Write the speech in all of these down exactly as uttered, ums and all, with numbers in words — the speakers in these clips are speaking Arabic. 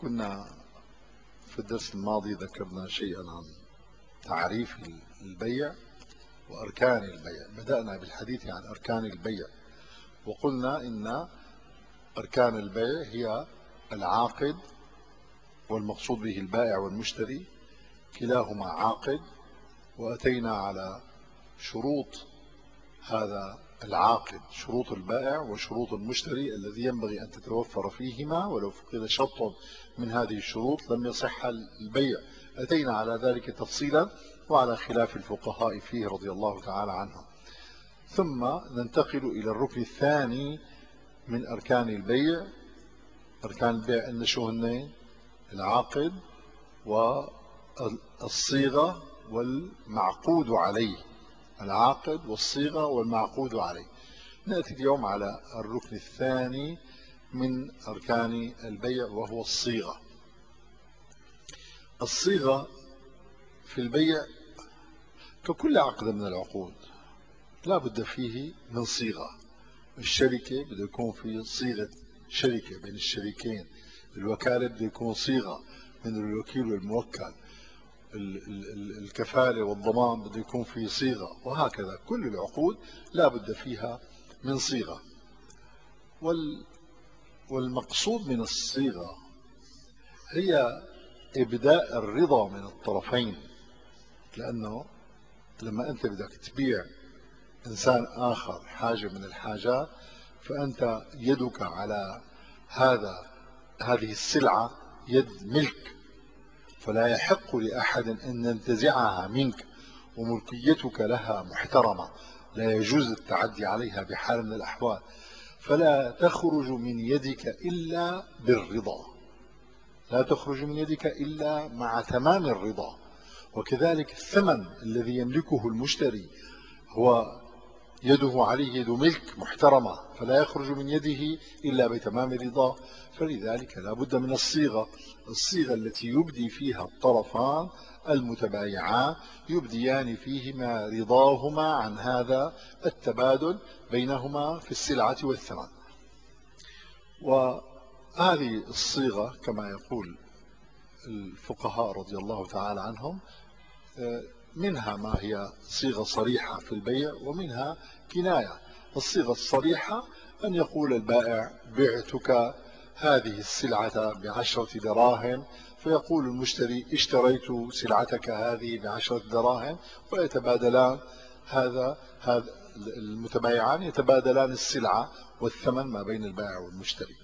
كنا في الدرس الماضي ذكرنا شيئا عن تعريف البيع وأركان البيع. بدأنا بالحديث عن أركان البيع وقلنا إن أركان البيع هي العاقد والمقصود به البائع والمشتري، كلاهما عاقد، وأتينا على شروط هذا العاقد، شروط البائع وشروط المشتري الذي ينبغي أن تتوفر فيهما، ولو فقد شرط من هذه الشروط لم يصح البيع. أتينا على ذلك تفصيلا وعلى خلاف الفقهاء فيه رضي الله تعالى عنهم. ثم ننتقل إلى الركن الثاني من أركان البيع. أركان البيع أن شو هن؟ العاقد والصيغة والمعقود عليه. العاقد والصيغة والمعقود عليه. نأتي اليوم على الركن الثاني من أركان البيع وهو الصيغة. الصيغة في البيع ككل عقد من العقود لا بد فيه من صيغة. الشركة بده يكون في صيغة شركة بين الشريكين، الوكالة بده يكون صيغة من الوكيل والموكل، الكفالة والضمان بده يكون في صيغة، وهكذا كل العقود لا بد فيها من صيغة. والمقصود من الصيغة هي إبداء الرضا من الطرفين، لأنه لما أنت بدك تبيع إنسان آخر حاجة من الحاجات فأنت يدك على هذا هذه السلعة يد ملك، فلا يحق لأحد أن ينتزعها منك، وملكيتك لها محترمة لا يجوز التعدي عليها بحال من الأحوال، فلا تخرج من يدك إلا بالرضا، لا تخرج من يدك إلا مع تمام الرضا. وكذلك الثمن الذي يملكه المشتري هو يده عليه يد ملك محترمة، فلا يخرج من يده إلا بتمام رضاه. فلذلك لا بد من الصيغة، الصيغة التي يبدي فيها الطرفان المتبايعان يبديان فيهما رضاهما عن هذا التبادل بينهما في السلعة والثمن. وهذه الصيغة كما يقول الفقهاء رضي الله تعالى عنهم منها ما هي صيغة صريحة في البيع ومنها كناية. الصيغة الصريحة أن يقول البائع بعتك هذه السلعة بعشرة دراهم، فيقول المشتري اشتريت سلعتك هذه بعشرة دراهم، ويتبادلان هذا هذا المتبايعان يتبادلان السلعة والثمن ما بين البائع والمشتري.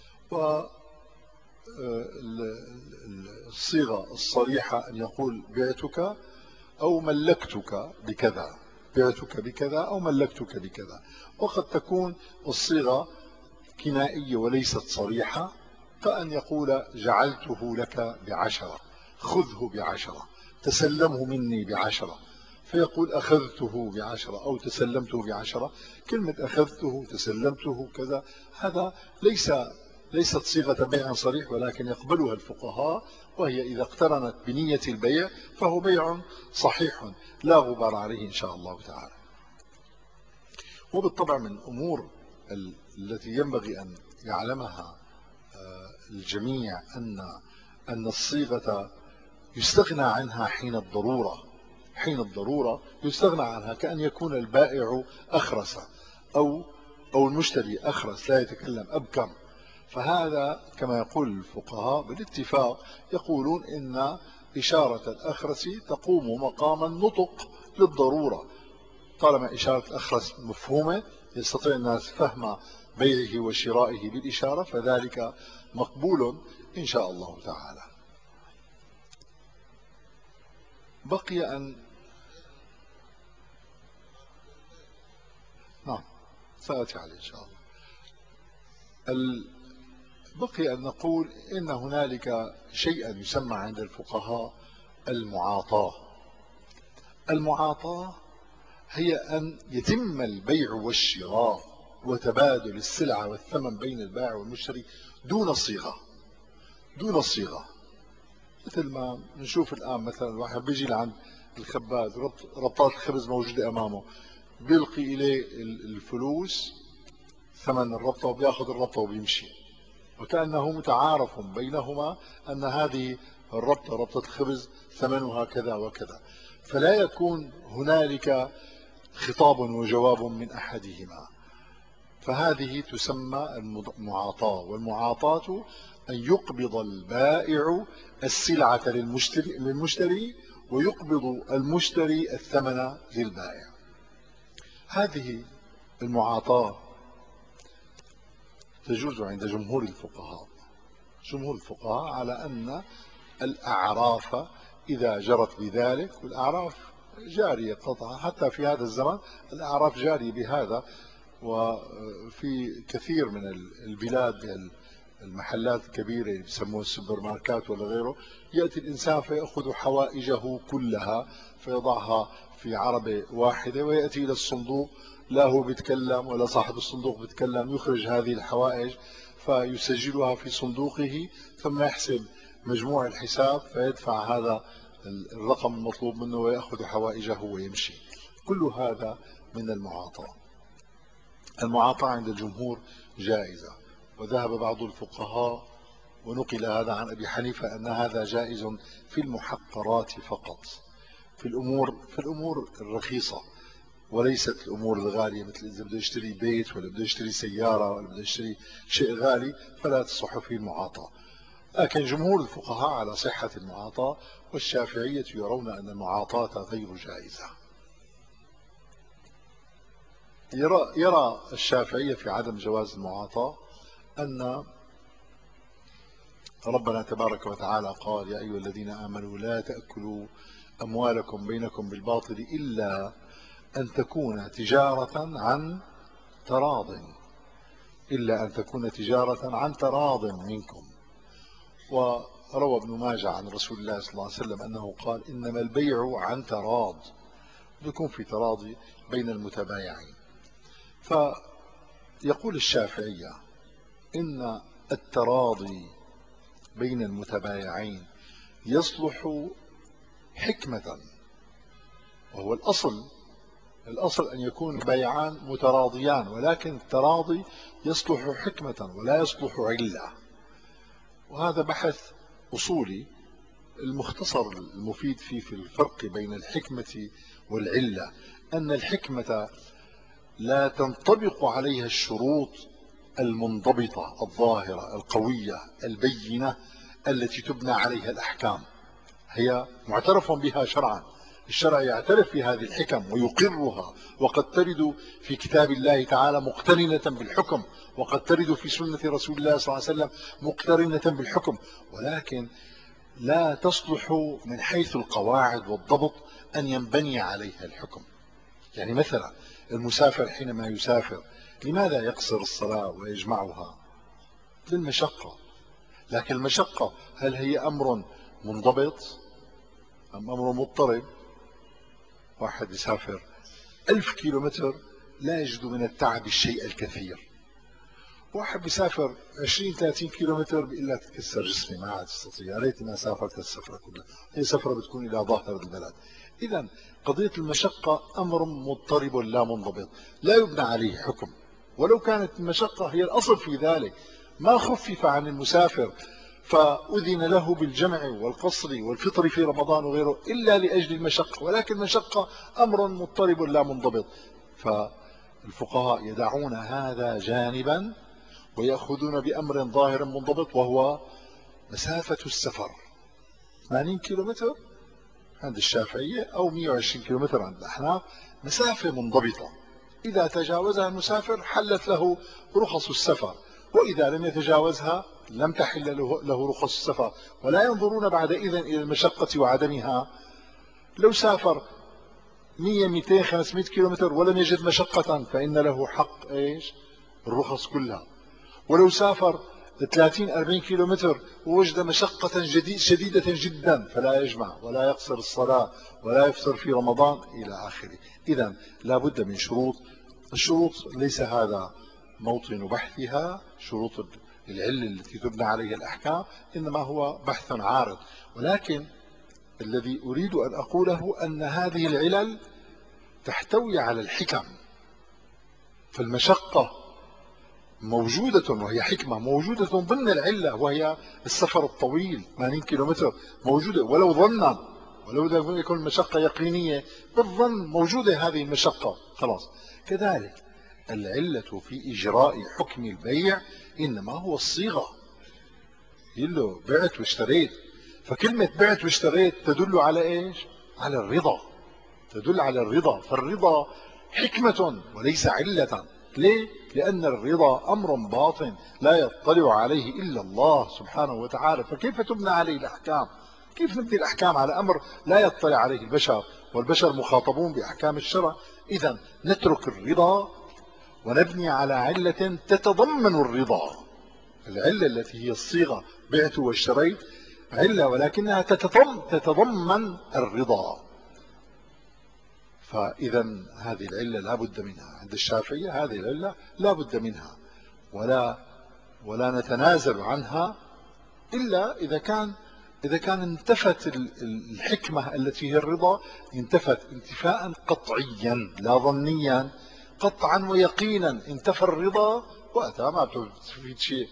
والصيغة الصريحة أن يقول بعتك أو ملكتك بكذا، بعتك بكذا أو ملكتك بكذا. وقد تكون الصيغة كنائية وليست صريحة، كأن يقول جعلته لك بعشرة، خذه بعشرة، تسلمه مني بعشرة، فيقول أخذته بعشرة أو تسلمته بعشرة. كلمة أخذته تسلمته كذا هذا ليس ليست صيغة بيع صريح، ولكن يقبلها الفقهاء، وهي إذا اقترنت بنية البيع فهو بيع صحيح لا غبار عليه إن شاء الله تعالى. وبالطبع من الأمور التي ينبغي أن يعلمها الجميع أن أن الصيغة يستغنى عنها حين الضرورة، حين الضرورة يستغنى عنها، كأن يكون البائع أخرس أو أو المشتري أخرس لا يتكلم أبكم، فهذا كما يقول الفقهاء بالاتفاق يقولون إن إشارة الأخرس تقوم مقام النطق للضرورة. طالما إشارة الأخرس مفهومة يستطيع الناس فهم بيعه وشرائه بالإشارة فذلك مقبول إن شاء الله تعالى. بقي أن نعم سأتي عليه إن شاء الله. بقي أن نقول إن هنالك شيئا يسمى عند الفقهاء المعاطاة. المعاطاة هي أن يتم البيع والشراء وتبادل السلعة والثمن بين البائع والمشتري دون صيغة، دون صيغة. مثل ما نشوف الآن مثلا الواحد بيجي لعند الخباز ربطات الخبز موجودة أمامه، بيلقي إليه الفلوس ثمن الربطة وبياخذ الربطة وبيمشي، وكأنه متعارف بينهما أن هذه الربطة ربطة الخبز ثمنها كذا وكذا، فلا يكون هنالك خطاب وجواب من أحدهما. فهذه تسمى المعاطاة، والمعاطاة أن يقبض البائع السلعة للمشتري, للمشتري ويقبض المشتري الثمن للبائع. هذه المعاطاة تجوز عند جمهور الفقهاء جمهور الفقهاء على أن الأعراف إذا جرت بذلك، والأعراف جارية قطعا حتى في هذا الزمن، الأعراف جارية بهذا. وفي كثير من البلاد المحلات الكبيرة اللي بيسموها السوبر ماركات ولا غيره، يأتي الإنسان فيأخذ حوائجه كلها فيضعها في عربة واحدة ويأتي إلى الصندوق، لا هو بيتكلم ولا صاحب الصندوق بيتكلم، يخرج هذه الحوائج فيسجلها في صندوقه ثم يحسب مجموع الحساب فيدفع هذا الرقم المطلوب منه ويأخذ حوائجه ويمشي. كل هذا من المعاطاة. المعاطاة عند الجمهور جائزة، وذهب بعض الفقهاء ونقل هذا عن أبي حنيفة أن هذا جائز في المحقرات فقط، في الأمور في الأمور الرخيصة، وليست الأمور الغالية، مثل إذا بده يشتري بيت ولا بده يشتري سيارة ولا بده يشتري شيء غالي فلا تصح فيه المعاطاة. لكن جمهور الفقهاء على صحة المعاطاة، والشافعية يرون أن المعاطاة غير جائزة. يرى, يرى الشافعية في عدم جواز المعاطاة أن ربنا تبارك وتعالى قال: يا أيها الذين آمنوا لا تأكلوا أموالكم بينكم بالباطل إلا أن تكون تجارة عن تراض إلا أن تكون تجارة عن تراض منكم. وروى ابن ماجه عن رسول الله صلى الله عليه وسلم أنه قال: إنما البيع عن تراض، يكون في تراضي بين المتبايعين. فيقول الشافعية إن التراضي بين المتبايعين يصلح حكمة، وهو الأصل الأصل أن يكون البيعان متراضيان، ولكن التراضي يصلح حكمة ولا يصلح علة. وهذا بحث أصولي، المختصر المفيد فيه في الفرق بين الحكمة والعلة أن الحكمة لا تنطبق عليها الشروط المنضبطة الظاهرة القوية البينة التي تبنى عليها الأحكام، هي معترف بها شرعا، الشرع يعترف بهذه الحكم ويقرها، وقد ترد في كتاب الله تعالى مقترنة بالحكم، وقد ترد في سنة رسول الله صلى الله عليه وسلم مقترنة بالحكم، ولكن لا تصلح من حيث القواعد والضبط أن ينبني عليها الحكم. يعني مثلا المسافر حينما يسافر لماذا يقصر الصلاة ويجمعها؟ للمشقة. لكن المشقة هل هي أمر منضبط أم أمر مضطرب؟ واحد يسافر ألف كيلو متر لا يجد من التعب الشيء الكثير، واحد بيسافر عشرين ثلاثين كيلو متر بيقول لك تكسر جسمي ما عاد استطيع، ريت ما سافرت السفرة كلها، هي سفرة بتكون إلى ظاهر البلد. إذا قضية المشقة أمر مضطرب لا منضبط لا يبنى عليه حكم، ولو كانت المشقة هي الأصل في ذلك ما خفف عن المسافر فأذن له بالجمع والقصر والفطر في رمضان وغيره إلا لأجل المشقة، ولكن المشقة أمر مضطرب لا منضبط. فالفقهاء يدعون هذا جانبا ويأخذون بأمر ظاهر منضبط، وهو مسافة السفر ثمانين كيلو متر عند الشافعية أو مئة وعشرين كيلو متر عند الأحناف، مسافة منضبطة إذا تجاوزها المسافر حلت له رخص السفر، وإذا لم يتجاوزها لم تحل له رخص السفر. ولا ينظرون بعد إذن إلى المشقة وعدمها. لو سافر مئة مئتين خمسمئة كيلو متر ولم يجد مشقة فإن له حق إيش؟ الرخص كلها. ولو سافر ثلاثين أربعين كيلو متر ووجد مشقة شديدة جدا فلا يجمع ولا يقصر الصلاة ولا يفطر في رمضان إلى آخره. إذن لا بد من شروط. الشروط ليس هذا موطن بحثها، شروط العلة التي تبنى عليها الأحكام، إنما هو بحث عارض. ولكن الذي أريد أن أقوله أن هذه العلل تحتوي على الحكم. فالمشقة موجودة، وهي حكمة موجودة ضمن العلة، وهي السفر الطويل ثمانين كيلومتر موجودة ولو ظنا، ولو لم يكن مشقة يقينية بالظن موجودة هذه المشقة خلاص. كذلك العلة في إجراء حكم البيع إنما هو الصيغة. يقول له بعت واشتريت، فكلمة بعت واشتريت تدل على إيش؟ على الرضا، تدل على الرضا، فالرضا حكمة وليس علة. ليه؟ لأن الرضا أمر باطن لا يطلع عليه إلا الله سبحانه وتعالى، فكيف تبنى عليه الأحكام؟ كيف نبني الأحكام على أمر لا يطلع عليه البشر، والبشر مخاطبون بأحكام الشرع؟ إذا نترك الرضا ونبني على علة تتضمن الرضا. العلة التي هي الصيغة بعت واشتريت علة، ولكنها تتضمن الرضا. فإذا هذه العلة لا بد منها عند الشافعية، هذه العلة لا بد منها، ولا ولا نتنازل عنها إلا إذا كان إذا كان انتفت الحكمة التي هي الرضا، انتفت انتفاء قطعيا لا ظنيا، قطعا ويقينا انتفى الرضا وقتها ما تفيد شيء.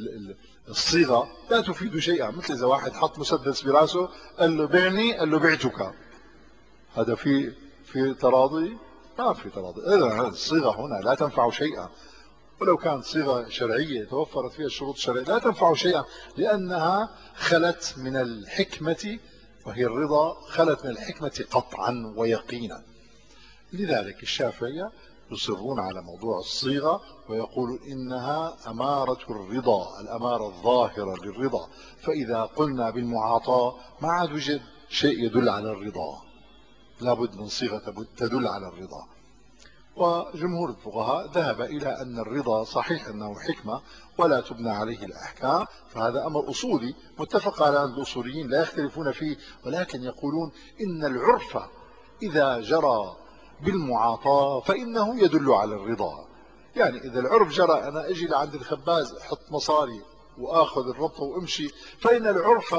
الصيغة لا تفيد شيئا، مثل إذا واحد حط مسدس براسه قال له بعني، قال له بعتك، هذا في في تراضي؟ ما في تراضي. إذا الصيغة هنا لا تنفع شيئا، ولو كانت صيغة شرعية توفرت فيها الشروط الشرعية لا تنفع شيئا، لأنها خلت من الحكمة، وهي الرضا خلت من الحكمة قطعا ويقينا. لذلك الشافعية يصرون على موضوع الصيغة، ويقولون إنها أمارة الرضا، الأمارة الظاهرة للرضا، فإذا قلنا بالمعاطاة ما عاد وجد شيء يدل على الرضا، لابد من صيغة تدل على الرضا. وجمهور الفقهاء ذهب إلى أن الرضا صحيح أنه حكمة ولا تبنى عليه الأحكام، فهذا أمر أصولي متفق على أن الأصوليين لا يختلفون فيه، ولكن يقولون إن العرف إذا جرى بالمعاطاة فإنه يدل على الرضا. يعني إذا العرف جرى أنا أجي لعند الخباز أحط مصاري وآخذ الربطة وأمشي، فإن العرف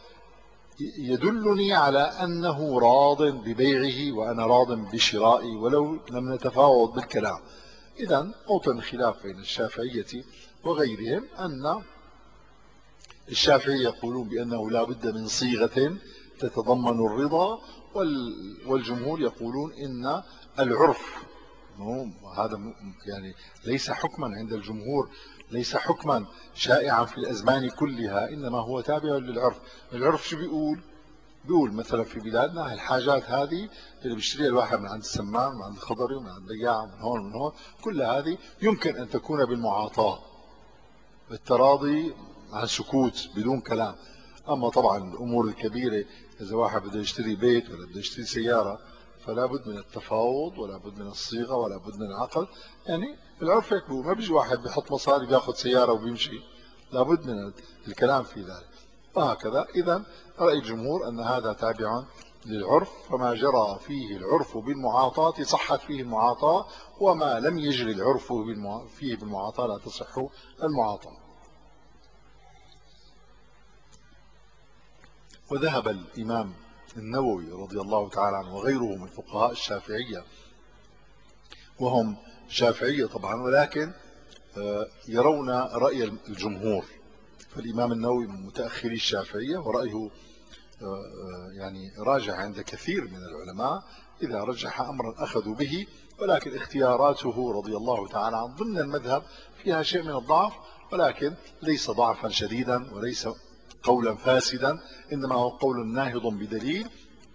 يدلني على أنه راض ببيعه وأنا راض بشرائي ولو لم نتفاوض بالكلام. إذن موطن الخلاف بين الشافعية وغيرهم أن الشافعية يقولون بأنه لا بد من صيغة تتضمن الرضا، والجمهور يقولون إن العرف هذا يعني ليس حكما عند الجمهور، ليس حكما شائعا في الأزمان كلها، إنما هو تابع للعرف. العرف شو بيقول؟ بيقول مثلا في بلادنا الحاجات هذه اللي بيشتريها الواحد من عند السمان، من عند الخضري، من عند البياع، من هون من هون، كل هذه يمكن أن تكون بالمعاطاة بالتراضي عن سكوت بدون كلام. أما طبعا الأمور الكبيرة إذا واحد بده يشتري بيت ولا بده يشتري سيارة فلا بد من التفاوض ولا بد من الصيغة ولا بد من العقل. يعني العرف هيك ما بيجي واحد بيحط مصاري بياخذ سيارة وبيمشي، لا بد من الكلام في ذلك. وهكذا إذا رأي الجمهور أن هذا تابع للعرف، فما جرى فيه العرف بالمعاطاة صحت فيه المعاطاة، وما لم يجري العرف فيه بالمعاطاة لا تصح المعاطاة. وذهب الإمام النووي رضي الله تعالى عنه وغيره من فقهاء الشافعية، وهم شافعية طبعا ولكن يرون رأي الجمهور، فالإمام النووي من متأخري الشافعية ورأيه يعني راجع عند كثير من العلماء، إذا رجح أمرا أخذوا به، ولكن اختياراته رضي الله تعالى عنه ضمن المذهب فيها شيء من الضعف، ولكن ليس ضعفا شديدا وليس قولا فاسدا، إنما هو قول ناهض بدليل،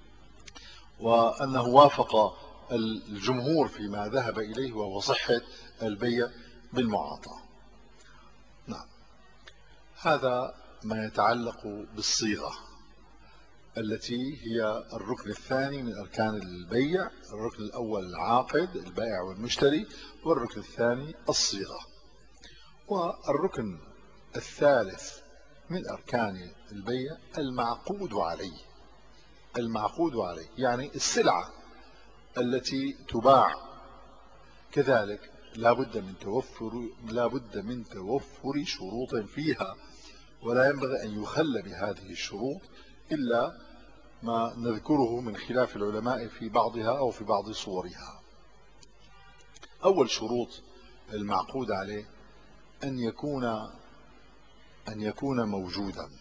وأنه وافق الجمهور فيما ذهب إليه وهو صحة البيع بالمعاطاة. نعم، هذا ما يتعلق بالصيغة التي هي الركن الثاني من أركان البيع. الركن الأول العاقد البائع والمشتري، والركن الثاني الصيغة. والركن الثالث من أركان البيع المعقود عليه. المعقود عليه يعني السلعة التي تباع، كذلك لا بد من توفر لا بد من توفر شروط فيها، ولا ينبغي أن يخل بهذه الشروط إلا ما نذكره من خلاف العلماء في بعضها أو في بعض صورها. أول شروط المعقود عليه أن يكون أن يكون موجودا،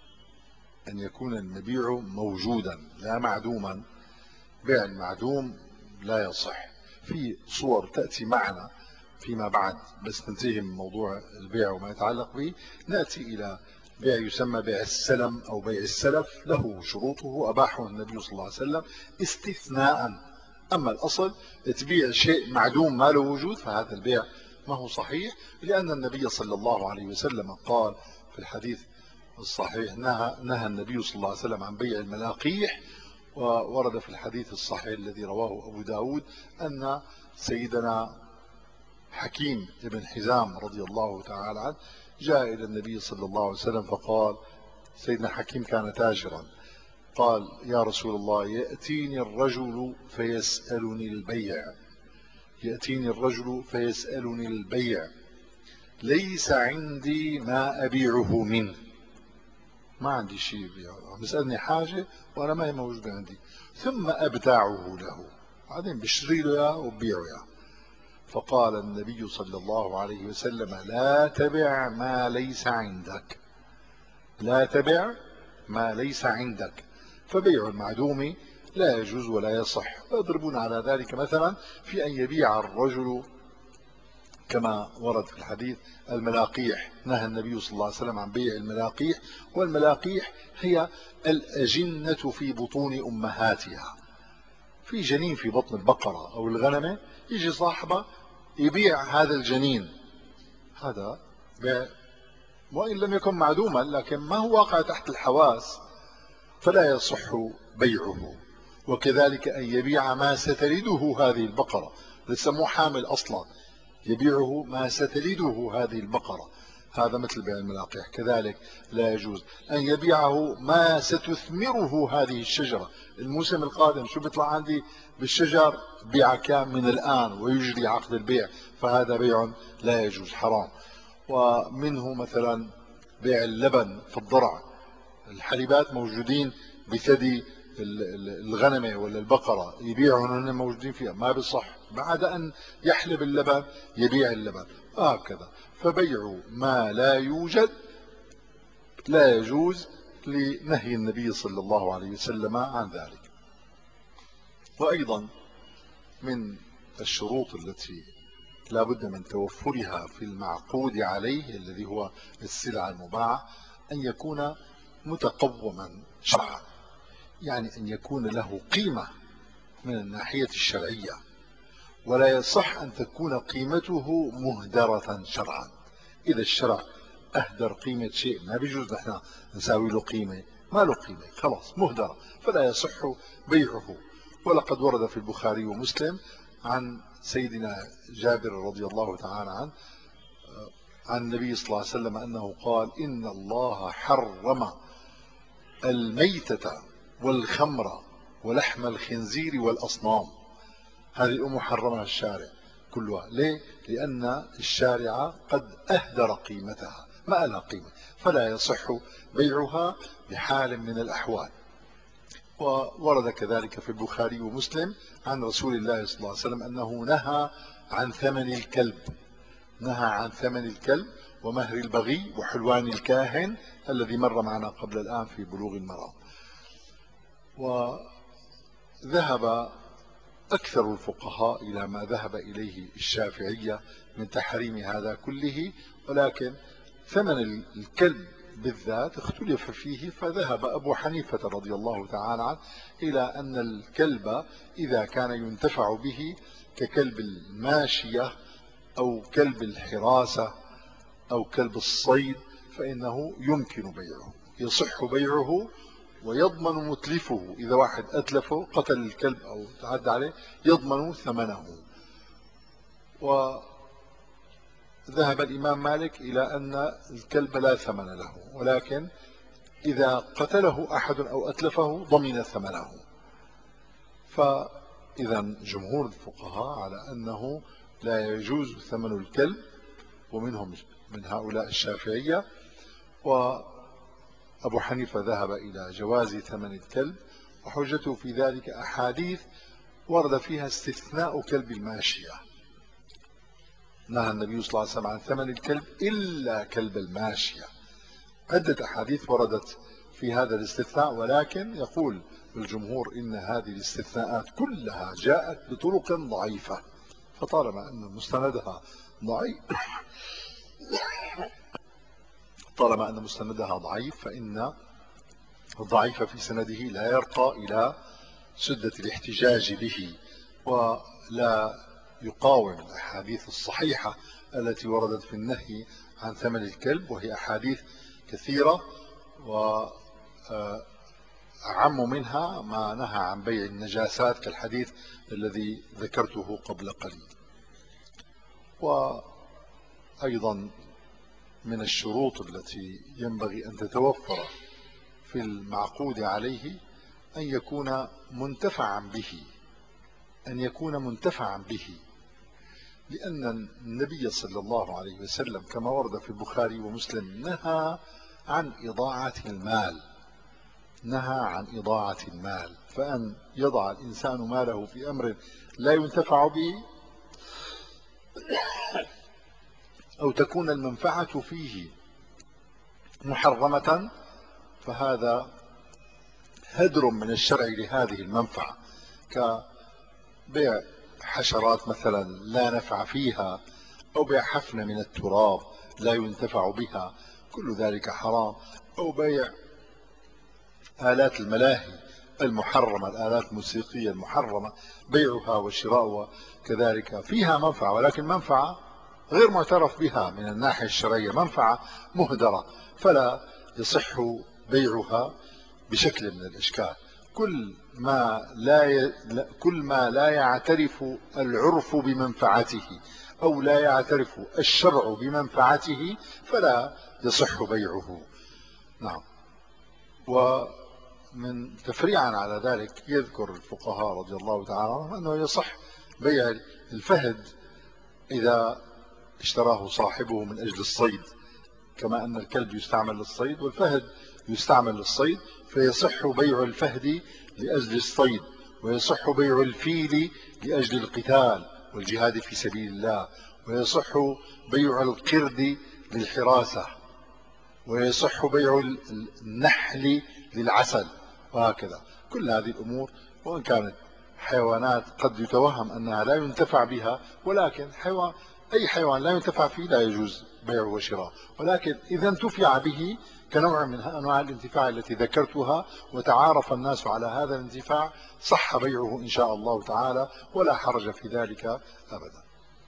أن يكون المبيع موجودا لا معدوما. بيع المعدوم لا يصح. في صور تأتي معنا فيما بعد، بس ننتهي من موضوع البيع وما يتعلق به، نأتي إلى بيع يسمى بيع السلم أو بيع السلف، له شروطه أباحه النبي صلى الله عليه وسلم استثناء. أما الأصل تبيع شيء معدوم ما له وجود، فهذا البيع ما هو صحيح، لأن النبي صلى الله عليه وسلم قال في الحديث الصحيح، نهى, نهى النبي صلى الله عليه وسلم عن بيع الملاقيح. وورد في الحديث الصحيح الذي رواه أبو داود أن سيدنا حكيم بن حزام رضي الله تعالى عنه جاء إلى النبي صلى الله عليه وسلم فقال، سيدنا حكيم كان تاجرا، قال يا رسول الله يأتيني الرجل فيسألني البيع يأتيني الرجل فيسألني البيع ليس عندي ما أبيعه منه، ما عندي شيء بيعه، بيسألني حاجة وأنا ما هي موجودة عندي، ثم أبتاعه له، بعدين بشتري له إياه وببيعه إياه. فقال النبي صلى الله عليه وسلم لا تبع ما ليس عندك، لا تبع ما ليس عندك. فبيع المعدوم لا يجوز ولا يصح. ويضربون على ذلك مثلا في أن يبيع الرجل كما ورد في الحديث الملاقيح، نهى النبي صلى الله عليه وسلم عن بيع الملاقيح. والملاقيح هي الأجنة في بطون أمهاتها، في جنين في بطن البقرة أو الغنمة، يجي صاحبه يبيع هذا الجنين، هذا بيع وإن لم يكن معدوما، لكن ما هو واقع تحت الحواس فلا يصح بيعه. وكذلك أن يبيع ما ستلده هذه البقرة، لسه مو حامل أصلا، يبيعه ما ستلده هذه البقرة، هذا مثل بيع الملاقيح. كذلك لا يجوز أن يبيعه ما ستثمره هذه الشجرة، الموسم القادم شو بيطلع عندي بالشجر بيع كام من الآن ويجري عقد البيع، فهذا بيع لا يجوز، حرام. ومنه مثلا بيع اللبن في الضرع، الحليبات موجودين بثدي الغنمة ولا البقرة، يبيعهم هن موجودين فيها، ما بصح، بعد أن يحلب اللبن يبيع اللبن، هكذا. فبيع ما لا يوجد لا يجوز لنهي النبي صلى الله عليه وسلم عن ذلك. وأيضا من الشروط التي لا بد من توفرها في المعقود عليه الذي هو السلعة المباعة أن يكون متقوما شرعا، يعني أن يكون له قيمة من الناحية الشرعية، ولا يصح أن تكون قيمته مهدرة شرعا. إذا الشرع أهدر قيمة شيء ما بيجوز نحن نساوي له قيمة، ما له قيمة، خلاص مهدرة، فلا يصح بيعه. ولقد ورد في البخاري ومسلم عن سيدنا جابر رضي الله تعالى عنه عن النبي صلى الله عليه وسلم أنه قال إن الله حرم الميتة والخمر ولحم الخنزير والأصنام، هذه الأمور حرمها الشارع كلها. ليه؟ لأن الشارع قد أهدر قيمتها، ما لها قيمة، فلا يصح بيعها بحال من الأحوال. وورد كذلك في البخاري ومسلم عن رسول الله صلى الله عليه وسلم أنه نهى عن ثمن الكلب، نهى عن ثمن الكلب ومهر البغي وحلوان الكاهن الذي مر معنا قبل الآن في بلوغ المرام. وذهب أكثر الفقهاء إلى ما ذهب إليه الشافعية من تحريم هذا كله، ولكن ثمن الكلب بالذات اختلف فيه، فذهب أبو حنيفة رضي الله تعالى عنه إلى أن الكلب إذا كان ينتفع به ككلب الماشية أو كلب الحراسة أو كلب الصيد فإنه يمكن بيعه، يصح بيعه، ويضمن متلفه، إذا واحد أتلفه قتل الكلب أو تعدى عليه يضمن ثمنه. وذهب الإمام مالك إلى أن الكلب لا ثمن له، ولكن إذا قتله أحد أو أتلفه ضمن ثمنه. فإذا جمهور الفقهاء على أنه لا يجوز ثمن الكلب، ومنهم من هؤلاء الشافعية، وأبو حنيفة ذهب إلى جواز ثمن الكلب، وحجته في ذلك أحاديث ورد فيها استثناء كلب الماشية، نهى النبي صلى الله عليه وسلم عن ثمن الكلب إلا كلب الماشية. عدة أحاديث وردت في هذا الاستثناء، ولكن يقول الجمهور إن هذه الاستثناءات كلها جاءت بطرق ضعيفة، فطالما أن مستندها ضعيف طالما أن مستندها ضعيف فإن الضعيف في سنده لا يرقى إلى سدة الاحتجاج به، ولا يقاوم الأحاديث الصحيحة التي وردت في النهي عن ثمن الكلب، وهي أحاديث كثيرة، وأعم منها ما نهى عن بيع النجاسات كالحديث الذي ذكرته قبل قليل. وأيضا من الشروط التي ينبغي أن تتوفر في المعقود عليه أن يكون منتفعا به أن يكون منتفعا به لأن النبي صلى الله عليه وسلم كما ورد في البخاري ومسلم نهى عن إضاعة المال نهى عن إضاعة المال فأن يضع الإنسان ماله في أمر لا ينتفع به أو تكون المنفعة فيه محرمة فهذا هدر من الشرع لهذه المنفعة، كبيع حشرات مثلا لا نفع فيها، أو بيع حفنة من التراب لا ينتفع بها، كل ذلك حرام، أو بيع آلات الملاهي المحرمة، الآلات الموسيقية المحرمة بيعها وشراؤها كذلك فيها منفعة، ولكن منفعة غير معترف بها من الناحية الشرعية، منفعة مهدرة فلا يصح بيعها بشكل من الأشكال. كل ما لا ي... كل ما لا يعترف العرف بمنفعته أو لا يعترف الشرع بمنفعته فلا يصح بيعه. نعم. ومن تفريعا على ذلك يذكر الفقهاء رضي الله تعالى عنهم أنه يصح بيع الفهد إذا اشتراه صاحبه من أجل الصيد، كما أن الكلب يستعمل للصيد والفهد يستعمل للصيد، فيصح بيع الفهد لأجل الصيد، ويصح بيع الفيل لأجل القتال والجهاد في سبيل الله، ويصح بيع القرد للحراسة، ويصح بيع النحل للعسل، وهكذا. كل هذه الأمور وإن كانت حيوانات قد يتوهم أنها لا ينتفع بها، ولكن حيوان أي حيوان لا ينتفع فيه لا يجوز بيعه وشراءه، ولكن إذا انتفع به كنوع من أنواع الانتفاع التي ذكرتها وتعارف الناس على هذا الانتفاع صح بيعه إن شاء الله تعالى ولا حرج في ذلك أبدا.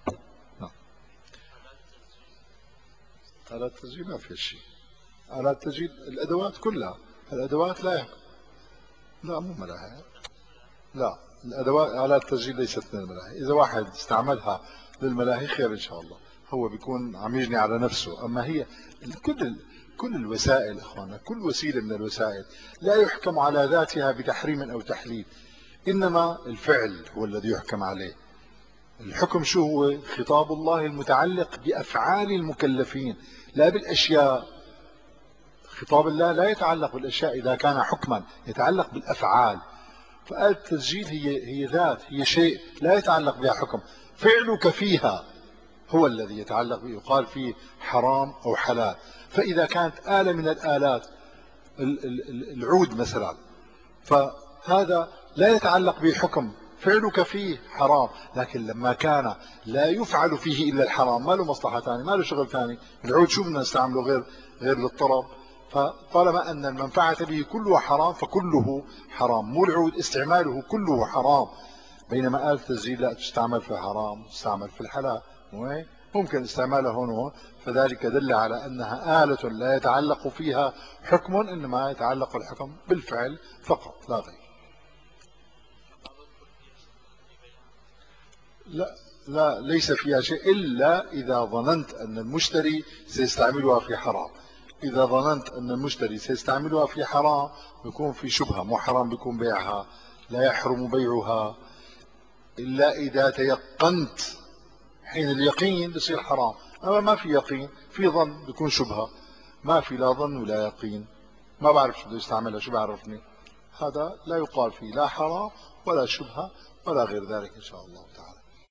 على التسجيل ما في شيء، على التسجيل الأدوات كلها، الأدوات لا يحكم. لا مو ملاهي، لا الأدوات على التسجيل ليست من الملاهي. إذا واحد استعملها للملاهي خير إن شاء الله، هو بيكون عم يجني على نفسه. أما هي كل كل الوسائل إخوانا، كل وسيلة من الوسائل لا يحكم على ذاتها بتحريم أو تحليل، إنما الفعل هو الذي يحكم عليه. الحكم شو هو؟ خطاب الله المتعلق بأفعال المكلفين لا بالأشياء. خطاب الله لا يتعلق بالأشياء إذا كان حكما، يتعلق بالأفعال. فآية التسجيل هي هي ذات، هي شيء لا يتعلق بها حكم، فعلك فيها هو الذي يتعلق به، يقال فيه حرام أو حلال. فإذا كانت آلة من الآلات العود مثلا، فهذا لا يتعلق به حكم، فعلك فيه حرام، لكن لما كان لا يفعل فيه إلا الحرام ما له مصلحة ثانية، ما له شغل ثاني. العود شو بدنا نستعمله غير غير للطرب؟ فطالما أن المنفعة به كله حرام فكله حرام، مو العود استعماله كله حرام. بينما آلة التسجيل لا تستعمل في الحرام، تستعمل في الحلال، ممكن استعمالها هون وهون. فذلك دل على أنها آلة لا يتعلق فيها حكم، إنما يتعلق الحكم بالفعل فقط لا غير. لا لا ليس فيها شيء إلا إذا ظننت أن المشتري سيستعملها في حرام. إذا ظننت أن المشتري سيستعملها في حرام بيكون في شبهة، مو حرام بيكون بيعها، لا يحرم بيعها إلا إذا تيقنت. حين اليقين بصير حرام، أما ما في يقين، في ظن بيكون شبهة. ما في لا ظن ولا يقين، ما بعرف شو بده يستعملها، شو بعرفني؟ هذا لا يقال فيه لا حرام ولا شبهة ولا غير ذلك إن شاء الله تعالى.